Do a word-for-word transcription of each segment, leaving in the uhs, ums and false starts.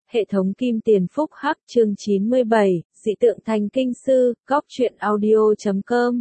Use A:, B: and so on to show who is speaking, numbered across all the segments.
A: Hệ thống Kim Tiền Phúc Hắc chương chín mươi bảy, dị tượng thành kinh sư, góc truyện audio chấm com.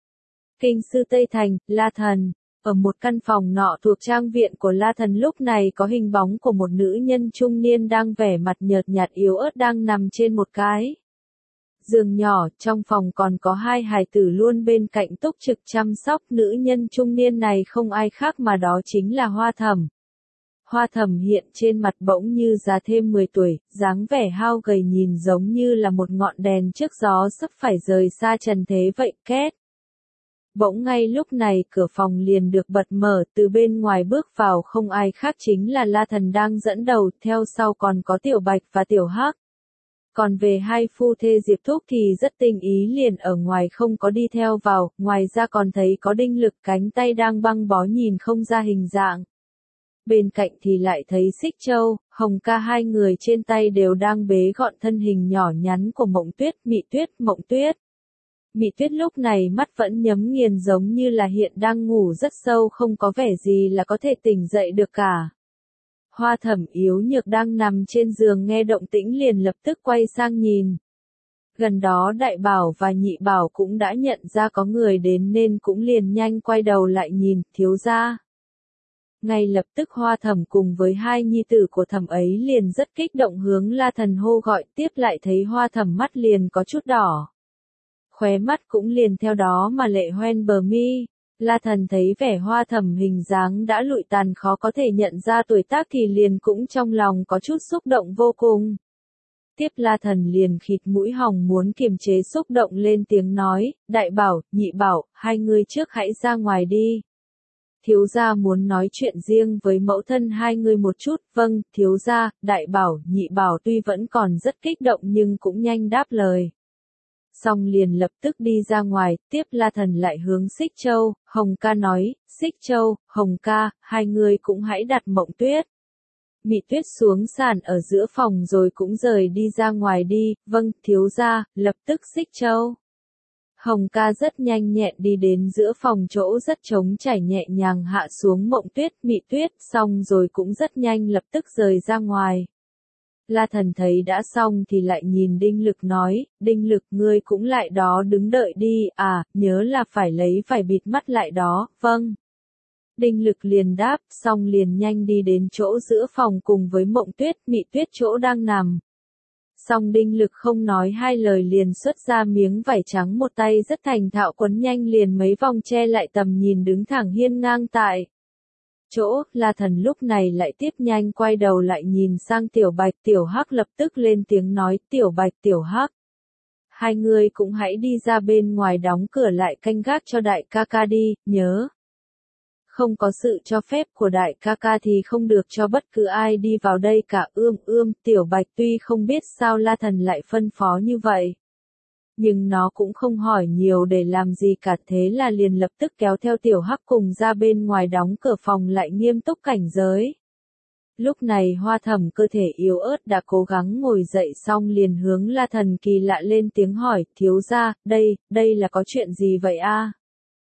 A: Kinh sư Tây Thành, La Thần. Ở một căn phòng nọ thuộc trang viện của La Thần lúc này có hình bóng của một nữ nhân trung niên đang vẻ mặt nhợt nhạt yếu ớt đang nằm trên một cái giường nhỏ, trong phòng còn có hai hài tử luôn bên cạnh túc trực chăm sóc. Nữ nhân trung niên này không ai khác mà đó chính là Hoa Thẩm. Hoa Thẩm hiện trên mặt bỗng như già thêm mười tuổi, dáng vẻ hao gầy nhìn giống như là một ngọn đèn trước gió sắp phải rời xa trần thế vậy. Két. Bỗng ngay lúc này cửa phòng liền được bật mở, từ bên ngoài bước vào không ai khác chính là La Thần đang dẫn đầu, theo sau còn có Tiểu Bạch và Tiểu Hắc. Còn về hai phu thê Diệp Thúc thì rất tinh ý liền ở ngoài không có đi theo vào, ngoài ra còn thấy có Đinh Lực cánh tay đang băng bó nhìn không ra hình dạng. Bên cạnh thì lại thấy Xích Châu, Hồng Ca hai người trên tay đều đang bế gọn thân hình nhỏ nhắn của Mộng Tuyết, Mị Tuyết, Mộng Tuyết. Mị Tuyết lúc này mắt vẫn nhắm nghiền giống như là hiện đang ngủ rất sâu, không có vẻ gì là có thể tỉnh dậy được cả. Hoa Thẩm yếu nhược đang nằm trên giường nghe động tĩnh liền lập tức quay sang nhìn. Gần đó Đại Bảo và Nhị Bảo cũng đã nhận ra có người đến nên cũng liền nhanh quay đầu lại nhìn. Thiếu gia. Ngay lập tức Hoa Thẩm cùng với hai nhi tử của Thẩm ấy liền rất kích động hướng La Thần hô gọi, tiếp lại thấy Hoa Thẩm mắt liền có chút đỏ. Khóe mắt cũng liền theo đó mà lệ hoen bờ mi. La Thần thấy vẻ Hoa Thẩm hình dáng đã lụi tàn khó có thể nhận ra tuổi tác thì liền cũng trong lòng có chút xúc động vô cùng. Tiếp La Thần liền khịt mũi họng muốn kiềm chế xúc động lên tiếng nói, Đại Bảo, Nhị Bảo, hai người trước hãy ra ngoài đi. Thiếu gia muốn nói chuyện riêng với mẫu thân hai người một chút. Vâng, thiếu gia. Đại Bảo, Nhị Bảo tuy vẫn còn rất kích động nhưng cũng nhanh đáp lời. Xong liền lập tức đi ra ngoài, tiếp La Thần lại hướng Xích Châu, Hồng Ca nói, Xích Châu, Hồng Ca, hai người cũng hãy đặt Mộng Tuyết. Mị Tuyết xuống sàn ở giữa phòng rồi cũng rời đi ra ngoài đi. Vâng, thiếu gia. Lập tức Xích Châu, Hồng Ca rất nhanh nhẹn đi đến giữa phòng chỗ rất trống trải nhẹ nhàng hạ xuống Mộng Tuyết, Mị Tuyết, xong rồi cũng rất nhanh lập tức rời ra ngoài. La Thần thấy đã xong thì lại nhìn Đinh Lực nói, Đinh Lực ngươi cũng lại đó đứng đợi đi, à, nhớ là phải lấy phải bịt mắt lại đó. Vâng. Đinh Lực liền đáp, xong liền nhanh đi đến chỗ giữa phòng cùng với Mộng Tuyết, Mị Tuyết chỗ đang nằm. Xong Đinh Lực không nói hai lời liền xuất ra miếng vải trắng một tay rất thành thạo quấn nhanh liền mấy vòng che lại tầm nhìn đứng thẳng hiên ngang tại chỗ. La Thần lúc này lại tiếp nhanh quay đầu lại nhìn sang Tiểu Bạch, Tiểu Hắc lập tức lên tiếng nói, Tiểu Bạch, Tiểu Hắc. Hai người cũng hãy đi ra bên ngoài đóng cửa lại canh gác cho đại ca ca đi, nhớ. Không có sự cho phép của đại ca ca thì không được cho bất cứ ai đi vào đây cả. Ươm ươm, Tiểu Bạch tuy không biết sao La Thần lại phân phó như vậy. Nhưng nó cũng không hỏi nhiều để làm gì cả, thế là liền lập tức kéo theo Tiểu Hắc cùng ra bên ngoài đóng cửa phòng lại nghiêm túc cảnh giới. Lúc này Hoa Thẩm cơ thể yếu ớt đã cố gắng ngồi dậy xong liền hướng La Thần kỳ lạ lên tiếng hỏi, thiếu gia, đây, đây là có chuyện gì vậy a?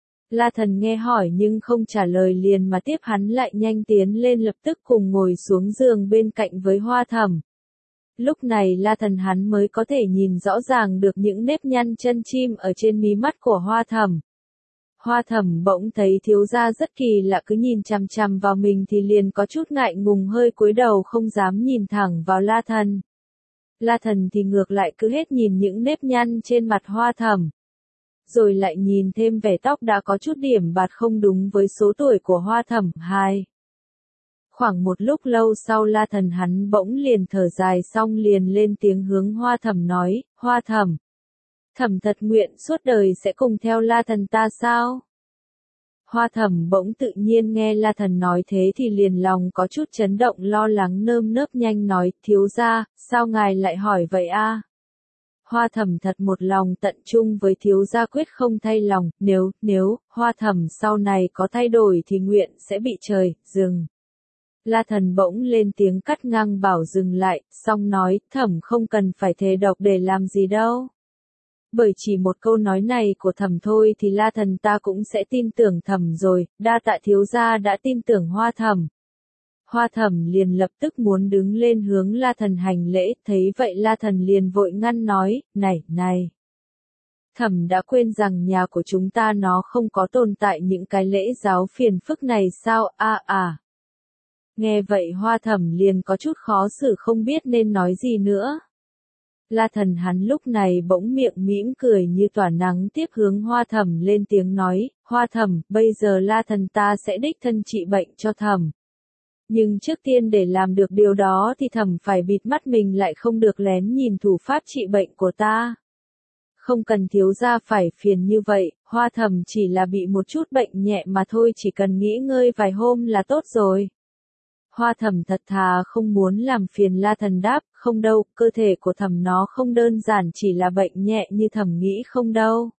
A: La Thần nghe hỏi nhưng không trả lời liền mà tiếp hắn lại nhanh tiến lên lập tức cùng ngồi xuống giường bên cạnh với Hoa Thẩm. Lúc này La Thần hắn mới có thể nhìn rõ ràng được những nếp nhăn chân chim ở trên mí mắt của Hoa Thẩm. Hoa Thẩm bỗng thấy thiếu gia rất kỳ lạ cứ nhìn chằm chằm vào mình thì liền có chút ngại ngùng hơi cúi đầu không dám nhìn thẳng vào La Thần. La Thần thì ngược lại cứ hết nhìn những nếp nhăn trên mặt Hoa Thẩm. Rồi lại nhìn thêm vẻ tóc đã có chút điểm bạt không đúng với số tuổi của Hoa Thẩm. Hai. Khoảng một lúc lâu sau La Thần hắn bỗng liền thở dài xong liền lên tiếng hướng Hoa Thẩm nói, Hoa Thẩm. Thẩm thật nguyện suốt đời sẽ cùng theo La Thần ta sao? Hoa Thẩm bỗng tự nhiên nghe La Thần nói thế thì liền lòng có chút chấn động lo lắng nơm nớp nhanh nói, thiếu gia, sao ngài lại hỏi vậy a? Hoa Thẩm thật một lòng tận trung với thiếu gia quyết không thay lòng, nếu, nếu, Hoa Thẩm sau này có thay đổi thì nguyện sẽ bị trời, dừng. La Thần bỗng lên tiếng cắt ngang bảo dừng lại, xong nói, Thẩm không cần phải thề độc để làm gì đâu. Bởi chỉ một câu nói này của Thẩm thôi thì La Thần ta cũng sẽ tin tưởng Thẩm rồi, đa tạ thiếu gia đã tin tưởng Hoa Thẩm. Hoa Thẩm liền lập tức muốn đứng lên hướng La Thần hành lễ, thấy vậy La Thần liền vội ngăn nói, này, này. Thẩm đã quên rằng nhà của chúng ta nó không có tồn tại những cái lễ giáo phiền phức này sao, a à. Nghe vậy Hoa Thẩm liền có chút khó xử không biết nên nói gì nữa. La Thần hắn lúc này bỗng miệng mỉm cười như tỏa nắng tiếp hướng Hoa Thẩm lên tiếng nói, Hoa Thẩm, bây giờ La Thần ta sẽ đích thân trị bệnh cho Thẩm. Nhưng trước tiên để làm được điều đó thì Thẩm phải bịt mắt mình lại không được lén nhìn thủ pháp trị bệnh của ta. Không cần thiếu gia phải phiền như vậy, Hoa Thẩm chỉ là bị một chút bệnh nhẹ mà thôi, chỉ cần nghỉ ngơi vài hôm là tốt rồi. Hoa Thẩm thật thà không muốn làm phiền La Thần đáp, không đâu, cơ thể của Thẩm nó không đơn giản chỉ là bệnh nhẹ như Thẩm nghĩ không đâu.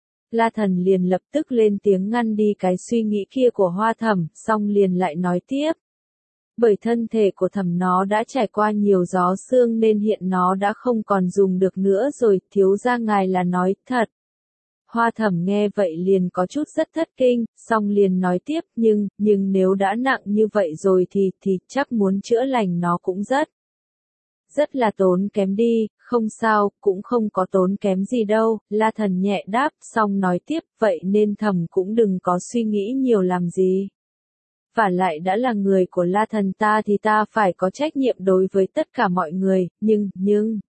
A: La Thần liền lập tức lên tiếng ngăn đi cái suy nghĩ kia của Hoa Thẩm, xong liền lại nói tiếp. Bởi thân thể của Thẩm nó đã trải qua nhiều gió sương nên hiện nó đã không còn dùng được nữa rồi, thiếu gia ngài là nói thật. Hoa Thẩm nghe vậy liền có chút rất thất kinh, xong liền nói tiếp, nhưng, nhưng nếu đã nặng như vậy rồi thì, thì chắc muốn chữa lành nó cũng rất. Rất là tốn kém đi, không sao, cũng không có tốn kém gì đâu, La Thần nhẹ đáp, xong nói tiếp, vậy nên Thẩm cũng đừng có suy nghĩ nhiều làm gì. Và lại đã là người của La Thần ta thì ta phải có trách nhiệm đối với tất cả mọi người, nhưng, nhưng...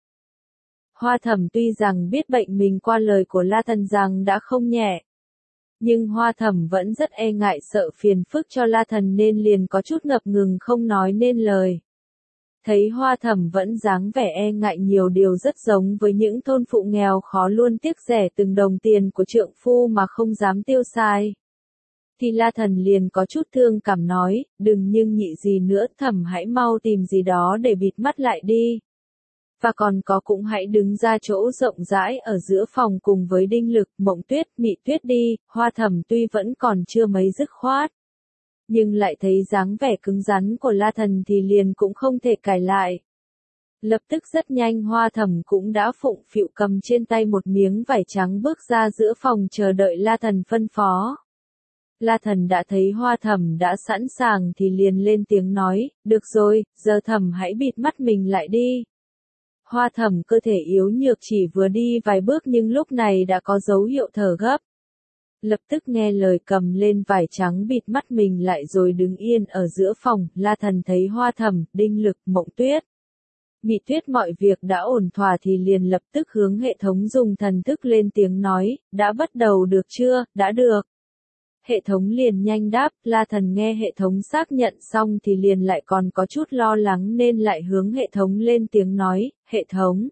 A: Hoa Thẩm tuy rằng biết bệnh mình qua lời của La Thần rằng đã không nhẹ. Nhưng Hoa Thẩm vẫn rất e ngại sợ phiền phức cho La Thần nên liền có chút ngập ngừng không nói nên lời. Thấy Hoa Thẩm vẫn dáng vẻ e ngại nhiều điều rất giống với những thôn phụ nghèo khó luôn tiếc rẻ từng đồng tiền của trượng phu mà không dám tiêu xài. Thì La Thần liền có chút thương cảm nói, đừng nhưng nhị gì nữa, Thẩm hãy mau tìm gì đó để bịt mắt lại đi. Và còn có cũng hãy đứng ra chỗ rộng rãi ở giữa phòng cùng với Đinh Lực, Mộng Tuyết, Mị Tuyết đi, Hoa Thẩm tuy vẫn còn chưa mấy dứt khoát. Nhưng lại thấy dáng vẻ cứng rắn của La Thần thì liền cũng không thể cãi lại. Lập tức rất nhanh Hoa Thẩm cũng đã phụng phịu cầm trên tay một miếng vải trắng bước ra giữa phòng chờ đợi La Thần phân phó. La Thần đã thấy Hoa Thẩm đã sẵn sàng thì liền lên tiếng nói, được rồi, giờ Thẩm hãy bịt mắt mình lại đi. Hoa Thẩm cơ thể yếu nhược chỉ vừa đi vài bước nhưng lúc này đã có dấu hiệu thở gấp. Lập tức nghe lời cầm lên vải trắng bịt mắt mình lại rồi đứng yên ở giữa phòng, La Thần thấy Hoa Thẩm, Đinh Lực, Mộng Tuyết. Mị Tuyết mọi việc đã ổn thỏa thì liền lập tức hướng hệ thống dùng thần thức lên tiếng nói, đã bắt đầu được chưa, đã được. Hệ thống liền nhanh đáp, La Thần nghe hệ thống xác nhận xong thì liền lại còn có chút lo lắng nên lại hướng hệ thống lên tiếng nói, hệ thống.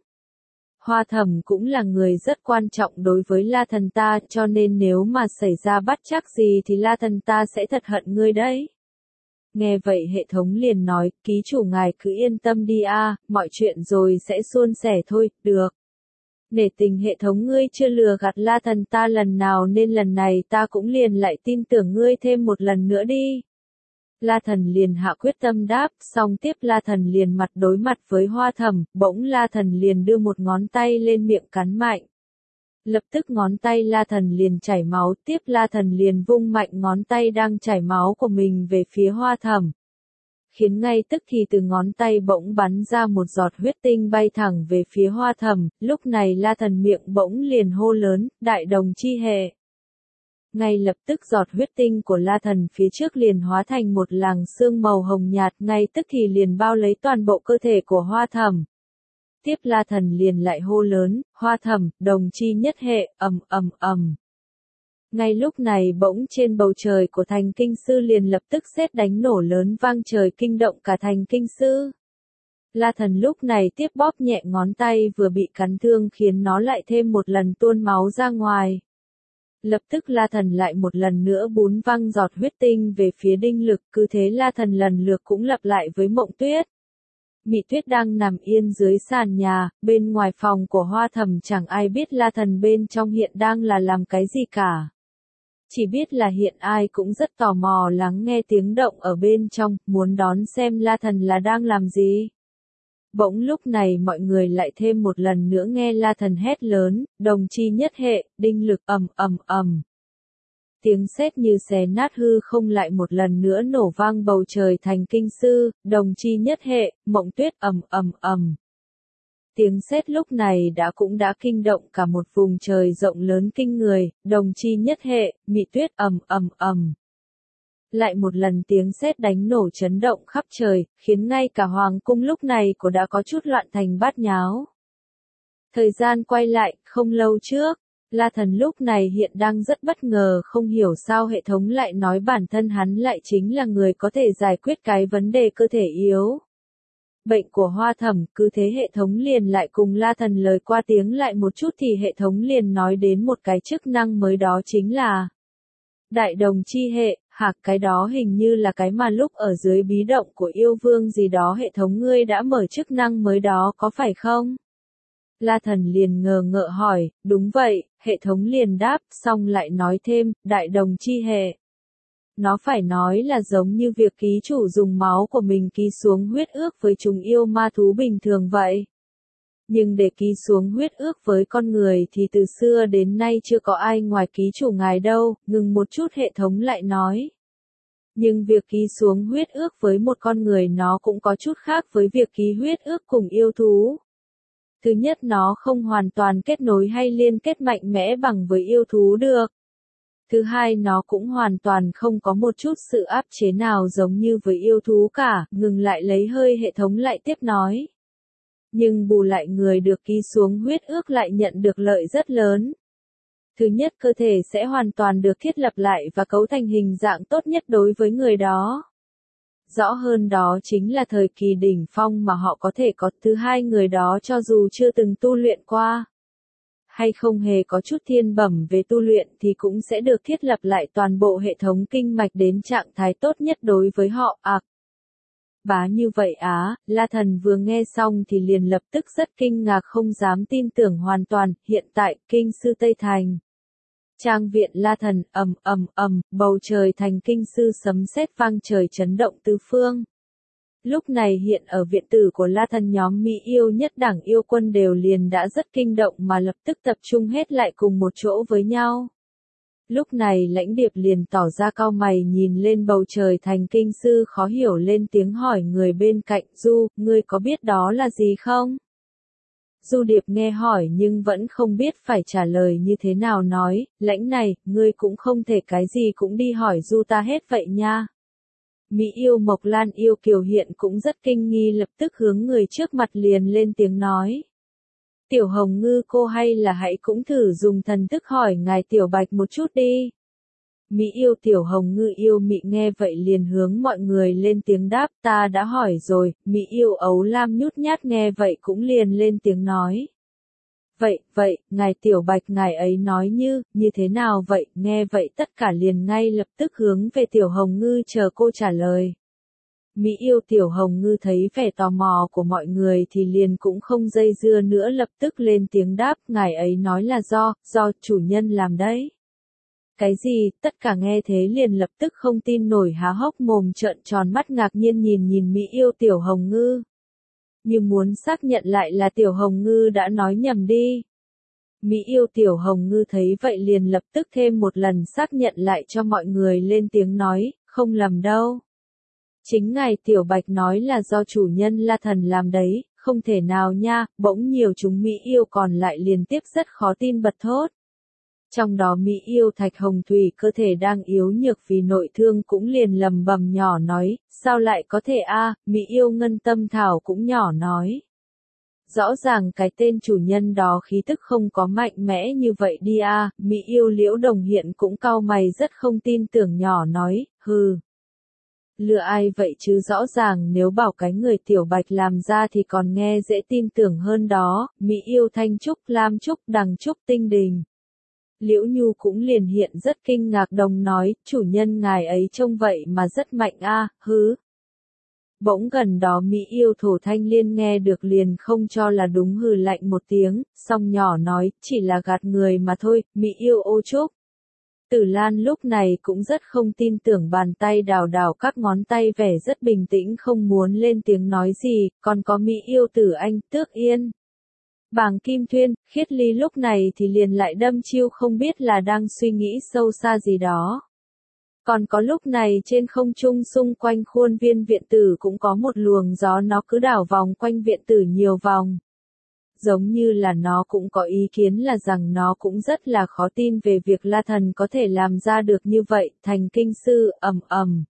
A: Hoa Thẩm cũng là người rất quan trọng đối với La Thần ta cho nên nếu mà xảy ra bắt chắc gì thì La Thần ta sẽ thật hận ngươi đấy. Nghe vậy hệ thống liền nói, ký chủ ngài cứ yên tâm đi a, mọi chuyện rồi sẽ suôn sẻ thôi, được. Nể tình hệ thống ngươi chưa lừa gạt La Thần ta lần nào nên lần này ta cũng liền lại tin tưởng ngươi thêm một lần nữa đi. La Thần liền hạ quyết tâm đáp, xong tiếp La Thần liền mặt đối mặt với Hoa Thẩm, bỗng La Thần liền đưa một ngón tay lên miệng cắn mạnh. Lập tức ngón tay La Thần liền chảy máu, tiếp La Thần liền vung mạnh ngón tay đang chảy máu của mình về phía Hoa Thẩm. Khiến ngay tức thì từ ngón tay bỗng bắn ra một giọt huyết tinh bay thẳng về phía Hoa Thẩm, lúc này La Thần miệng bỗng liền hô lớn, đại đồng chi hệ. Ngay lập tức giọt huyết tinh của La Thần phía trước liền hóa thành một làn sương màu hồng nhạt, ngay tức thì liền bao lấy toàn bộ cơ thể của Hoa Thẩm. Tiếp La Thần liền lại hô lớn, Hoa Thẩm, đồng chi nhất hệ, ầm ầm ầm. Ngay lúc này bỗng trên bầu trời của thành kinh sư liền lập tức sét đánh nổ lớn vang trời kinh động cả thành kinh sư. La Thần lúc này tiếp bóp nhẹ ngón tay vừa bị cắn thương khiến nó lại thêm một lần tuôn máu ra ngoài. Lập tức La Thần lại một lần nữa bún văng giọt huyết tinh về phía Đinh Lực, cứ thế La Thần lần lượt cũng lặp lại với Mộng Tuyết. Mị Tuyết đang nằm yên dưới sàn nhà, bên ngoài phòng của Hoa Thẩm chẳng ai biết La Thần bên trong hiện đang là làm cái gì cả. Chỉ biết là hiện ai cũng rất tò mò lắng nghe tiếng động ở bên trong, muốn đón xem La Thần là đang làm gì. Bỗng lúc này mọi người lại thêm một lần nữa nghe La Thần hét lớn, đồng chi nhất hệ, Đinh Lực ầm ầm ầm. Tiếng sét như xé nát hư không lại một lần nữa nổ vang bầu trời thành kinh sư, đồng chi nhất hệ, Mộng Tuyết ầm ầm ầm. Tiếng sét lúc này đã cũng đã kinh động cả một vùng trời rộng lớn kinh người, đồng chi nhất hệ, Mị Tuyết ầm ầm ầm. Lại một lần tiếng sét đánh nổ chấn động khắp trời, khiến ngay cả hoàng cung lúc này của đã có chút loạn thành bát nháo. Thời gian quay lại, không lâu trước, La Thần lúc này hiện đang rất bất ngờ không hiểu sao hệ thống lại nói bản thân hắn lại chính là người có thể giải quyết cái vấn đề cơ thể yếu. Bệnh của Hoa Thẩm, cứ thế hệ thống liền lại cùng La Thần lời qua tiếng lại một chút thì hệ thống liền nói đến một cái chức năng mới đó chính là Đại Đồng chi hệ, hạc cái đó hình như là cái mà lúc ở dưới bí động của yêu vương gì đó hệ thống ngươi đã mở chức năng mới đó có phải không? La Thần liền ngờ ngợ hỏi, đúng vậy, hệ thống liền đáp, xong lại nói thêm, Đại Đồng chi hệ. Nó phải nói là giống như việc ký chủ dùng máu của mình ký xuống huyết ước với chúng yêu ma thú bình thường vậy. Nhưng để ký xuống huyết ước với con người thì từ xưa đến nay chưa có ai ngoài ký chủ ngài đâu, ngừng một chút hệ thống lại nói. Nhưng việc ký xuống huyết ước với một con người nó cũng có chút khác với việc ký huyết ước cùng yêu thú. Thứ nhất nó không hoàn toàn kết nối hay liên kết mạnh mẽ bằng với yêu thú được. Thứ hai nó cũng hoàn toàn không có một chút sự áp chế nào giống như với yêu thú cả, ngừng lại lấy hơi hệ thống lại tiếp nói. Nhưng bù lại người được ký xuống huyết ước lại nhận được lợi rất lớn. Thứ nhất cơ thể sẽ hoàn toàn được thiết lập lại và cấu thành hình dạng tốt nhất đối với người đó. Rõ hơn đó chính là thời kỳ đỉnh phong mà họ có thể có. Thứ hai người đó cho dù chưa từng tu luyện qua, hay không hề có chút thiên bẩm về tu luyện thì cũng sẽ được thiết lập lại toàn bộ hệ thống kinh mạch đến trạng thái tốt nhất đối với họ. À, bá như vậy á, La Thần vừa nghe xong thì liền lập tức rất kinh ngạc không dám tin tưởng hoàn toàn, hiện tại, kinh sư Tây Thành. Trang viện La Thần, ầm ầm ầm, bầu trời thành kinh sư sấm sét vang trời chấn động tứ phương. Lúc này hiện ở viện tử của La Thần nhóm Mỹ yêu nhất đảng yêu quân đều liền đã rất kinh động mà lập tức tập trung hết lại cùng một chỗ với nhau. Lúc này lãnh điệp liền tỏ ra cau mày nhìn lên bầu trời thành kinh sư khó hiểu lên tiếng hỏi người bên cạnh, Du, ngươi có biết đó là gì không? Du Điệp nghe hỏi nhưng vẫn không biết phải trả lời như thế nào nói, lãnh này, ngươi cũng không thể cái gì cũng đi hỏi Du ta hết vậy nha. Mỹ yêu Mộc Lan yêu Kiều hiện cũng rất kinh nghi lập tức hướng người trước mặt liền lên tiếng nói. Tiểu Hồng Ngư cô hay là hãy cũng thử dùng thần thức hỏi ngài Tiểu Bạch một chút đi. Mỹ yêu Tiểu Hồng Ngư yêu Mị nghe vậy liền hướng mọi người lên tiếng đáp ta đã hỏi rồi, Mỹ yêu Ấu Lam nhút nhát nghe vậy cũng liền lên tiếng nói. Vậy, vậy, ngài Tiểu Bạch ngài ấy nói như, như thế nào vậy, nghe vậy tất cả liền ngay lập tức hướng về Tiểu Hồng Ngư chờ cô trả lời. Mỹ yêu Tiểu Hồng Ngư thấy vẻ tò mò của mọi người thì liền cũng không dây dưa nữa lập tức lên tiếng đáp, ngài ấy nói là do, do chủ nhân làm đấy. Cái gì, tất cả nghe thế liền lập tức không tin nổi há hốc mồm trợn tròn mắt ngạc nhiên nhìn nhìn Mỹ yêu Tiểu Hồng Ngư. Như muốn xác nhận lại là Tiểu Hồng Ngư đã nói nhầm đi. Mỹ yêu Tiểu Hồng Ngư thấy vậy liền lập tức thêm một lần xác nhận lại cho mọi người lên tiếng nói, không lầm đâu. Chính ngài Tiểu Bạch nói là do chủ nhân La Thần làm đấy, không thể nào nha, bỗng nhiều chúng Mỹ yêu còn lại liên tiếp rất khó tin bật thốt. Trong đó Mỹ yêu Thạch Hồng Thủy cơ thể đang yếu nhược vì nội thương cũng liền lầm bầm nhỏ nói, sao lại có thể a? Mỹ yêu Ngân Tâm Thảo cũng nhỏ nói. Rõ ràng cái tên chủ nhân đó khí tức không có mạnh mẽ như vậy đi a. Mỹ yêu Liễu Đồng hiện cũng cau mày rất không tin tưởng nhỏ nói, hừ. Lừa ai vậy chứ rõ ràng nếu bảo cái người Tiểu Bạch làm ra thì còn nghe dễ tin tưởng hơn đó, Mỹ yêu Thanh Trúc, Lam Trúc, Đằng Trúc, Tinh Đình. Liễu Nhu cũng liền hiện rất kinh ngạc đồng nói, chủ nhân ngài ấy trông vậy mà rất mạnh a, hứ. Bỗng gần đó Mỹ yêu Thổ Thanh Liên nghe được liền không cho là đúng hừ lạnh một tiếng, xong nhỏ nói, chỉ là gạt người mà thôi, Mỹ yêu Ô Trúc. Tử Lan lúc này cũng rất không tin tưởng bàn tay đào đào các ngón tay vẻ rất bình tĩnh không muốn lên tiếng nói gì, còn có Mỹ yêu Tử Anh, Tước Yên. Bàng Kim Thuyên, Khiết Ly lúc này thì liền lại đâm chiêu không biết là đang suy nghĩ sâu xa gì đó. Còn có lúc này trên không trung xung quanh khuôn viên viện tử cũng có một luồng gió nó cứ đảo vòng quanh viện tử nhiều vòng. Giống như là nó cũng có ý kiến là rằng nó cũng rất là khó tin về việc La Thần có thể làm ra được như vậy, thành kinh sư, ầm ầm.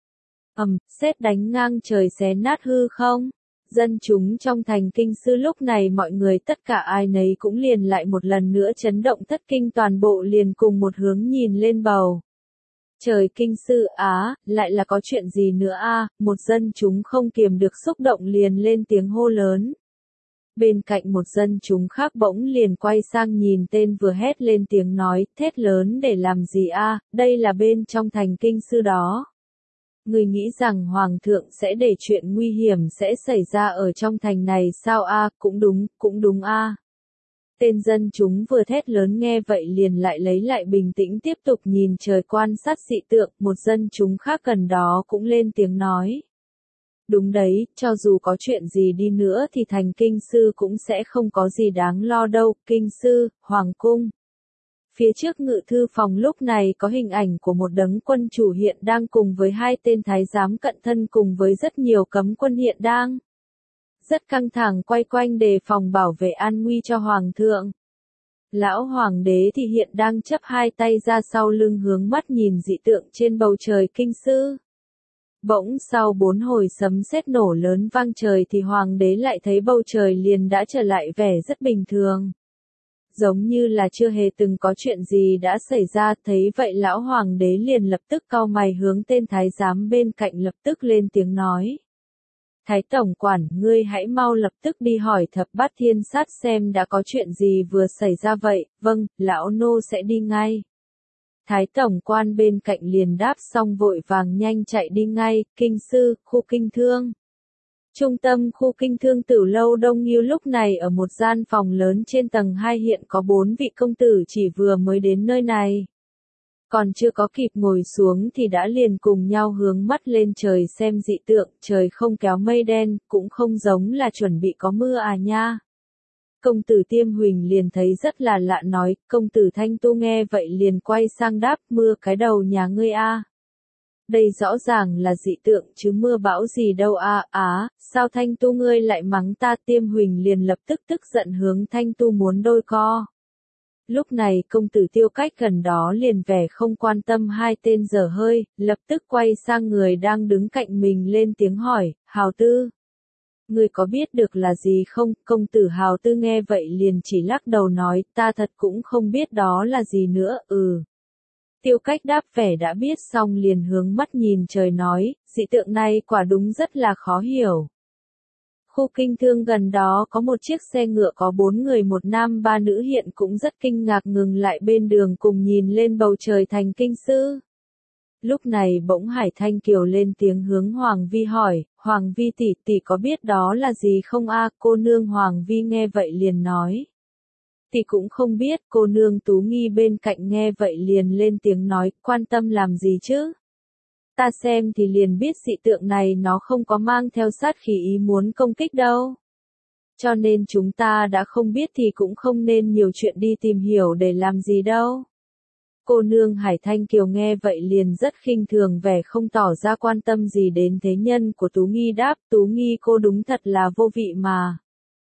A: Ầm, sét đánh ngang trời xé nát hư không? Dân chúng trong thành kinh sư lúc này mọi người tất cả ai nấy cũng liền lại một lần nữa chấn động thất kinh, toàn bộ liền cùng một hướng nhìn lên bầu. Trời, kinh sư á, lại là có chuyện gì nữa a? Một dân chúng không kiềm được xúc động liền lên tiếng hô lớn. Bên cạnh một dân chúng khác bỗng liền quay sang nhìn tên vừa hét lên tiếng nói, thét lớn để làm gì a? Đây là bên trong thành kinh sư đó. Người nghĩ rằng hoàng thượng sẽ để chuyện nguy hiểm sẽ xảy ra ở trong thành này sao a? Cũng đúng, cũng đúng a. Tên dân chúng vừa thét lớn nghe vậy liền lại lấy lại bình tĩnh tiếp tục nhìn trời quan sát dị tượng, một dân chúng khác gần đó cũng lên tiếng nói. Đúng đấy, cho dù có chuyện gì đi nữa thì thành kinh sư cũng sẽ không có gì đáng lo đâu, kinh sư, hoàng cung. Phía trước ngự thư phòng lúc này có hình ảnh của một đấng quân chủ hiện đang cùng với hai tên thái giám cận thân cùng với rất nhiều cấm quân hiện đang rất căng thẳng quay quanh đề phòng bảo vệ an nguy cho hoàng thượng. Lão hoàng đế thì hiện đang chắp hai tay ra sau lưng hướng mắt nhìn dị tượng trên bầu trời kinh sư. Bỗng sau bốn hồi sấm sét nổ lớn vang trời thì hoàng đế lại thấy bầu trời liền đã trở lại vẻ rất bình thường. Giống như là chưa hề từng có chuyện gì đã xảy ra, thấy vậy lão hoàng đế liền lập tức cau mày hướng tên thái giám bên cạnh lập tức lên tiếng nói. Thái tổng quản, ngươi hãy mau lập tức đi hỏi thập bát thiên sát xem đã có chuyện gì vừa xảy ra vậy, vâng, lão nô sẽ đi ngay. Thái tổng quan bên cạnh liền đáp xong vội vàng nhanh chạy đi ngay, kinh sư, khu kinh thương. Trung tâm khu kinh thương Tử Lâu Đông Nghiêu lúc này ở một gian phòng lớn trên tầng hai hiện có bốn vị công tử chỉ vừa mới đến nơi này. Còn chưa có kịp ngồi xuống thì đã liền cùng nhau hướng mắt lên trời xem dị tượng, trời không kéo mây đen, cũng không giống là chuẩn bị có mưa à nha. Công tử Tiêm Huỳnh liền thấy rất là lạ nói, công tử Thanh Tu nghe vậy liền quay sang đáp, mưa cái đầu nhà ngươi a. Đây rõ ràng là dị tượng chứ mưa bão gì đâu a. Á, sao Thanh Tu ngươi lại mắng ta? Tiêm Huỳnh liền lập tức tức giận hướng Thanh Tu muốn đôi co. Lúc này công tử Tiêu Cách gần đó liền vẻ không quan tâm hai tên dở hơi, lập tức quay sang người đang đứng cạnh mình lên tiếng hỏi, Hào Tư. Ngươi có biết được là gì không? Công tử Hào Tư nghe vậy liền chỉ lắc đầu nói, ta thật cũng không biết đó là gì nữa, ừ. Tiêu Cách đáp vẻ đã biết xong liền hướng mắt nhìn trời nói, dị tượng này quả đúng rất là khó hiểu. Khu kinh thương gần đó có một chiếc xe ngựa có bốn người một nam ba nữ hiện cũng rất kinh ngạc ngừng lại bên đường cùng nhìn lên bầu trời thành kinh sư. Lúc này bỗng Hải Thanh Kiều lên tiếng hướng Hoàng Vi hỏi, Hoàng Vi tỷ tỷ có biết đó là gì không a? Cô nương Hoàng Vi nghe vậy liền nói. Tỷ cũng không biết. Cô nương Tú Nghi bên cạnh nghe vậy liền lên tiếng nói, quan tâm làm gì chứ? Ta xem thì liền biết dị tượng này nó không có mang theo sát khí ý muốn công kích đâu. Cho nên chúng ta đã không biết thì cũng không nên nhiều chuyện đi tìm hiểu để làm gì đâu. Cô nương Hải Thanh Kiều nghe vậy liền rất khinh thường vẻ không tỏ ra quan tâm gì đến thế nhân của Tú Nghi đáp, Tú Nghi cô đúng thật là vô vị mà.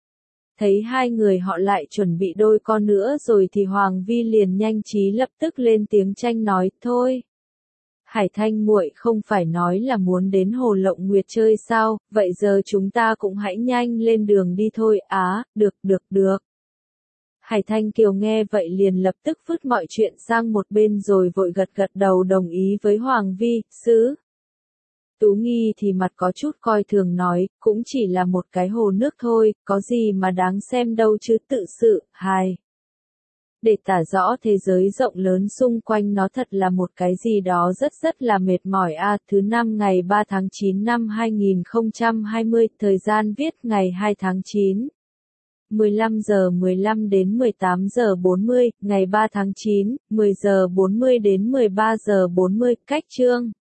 A: Thấy hai người họ lại chuẩn bị đôi con nữa rồi thì Hoàng Vi liền nhanh trí lập tức lên tiếng tranh nói, thôi. Hải Thanh muội không phải nói là muốn đến Hồ Lộng Nguyệt chơi sao, vậy giờ chúng ta cũng hãy nhanh lên đường đi thôi, á, được, được, được. Hải Thanh Kiều nghe vậy liền lập tức vứt mọi chuyện sang một bên rồi vội gật gật đầu đồng ý với Hoàng Vi, sứ. Tú Nghi thì mặt có chút coi thường nói, cũng chỉ là một cái hồ nước thôi, có gì mà đáng xem đâu chứ tự sự, hài. Để tả rõ thế giới rộng lớn xung quanh nó thật là một cái gì đó rất rất là mệt mỏi a. Thứ năm ngày ba tháng chín năm hai nghìn không trăm hai mươi, thời gian viết ngày hai tháng chín. mười lăm giờ mười lăm đến mười tám giờ bốn mươi, ngày ba tháng chín, mười giờ bốn mươi đến mười ba giờ bốn mươi, cách chương.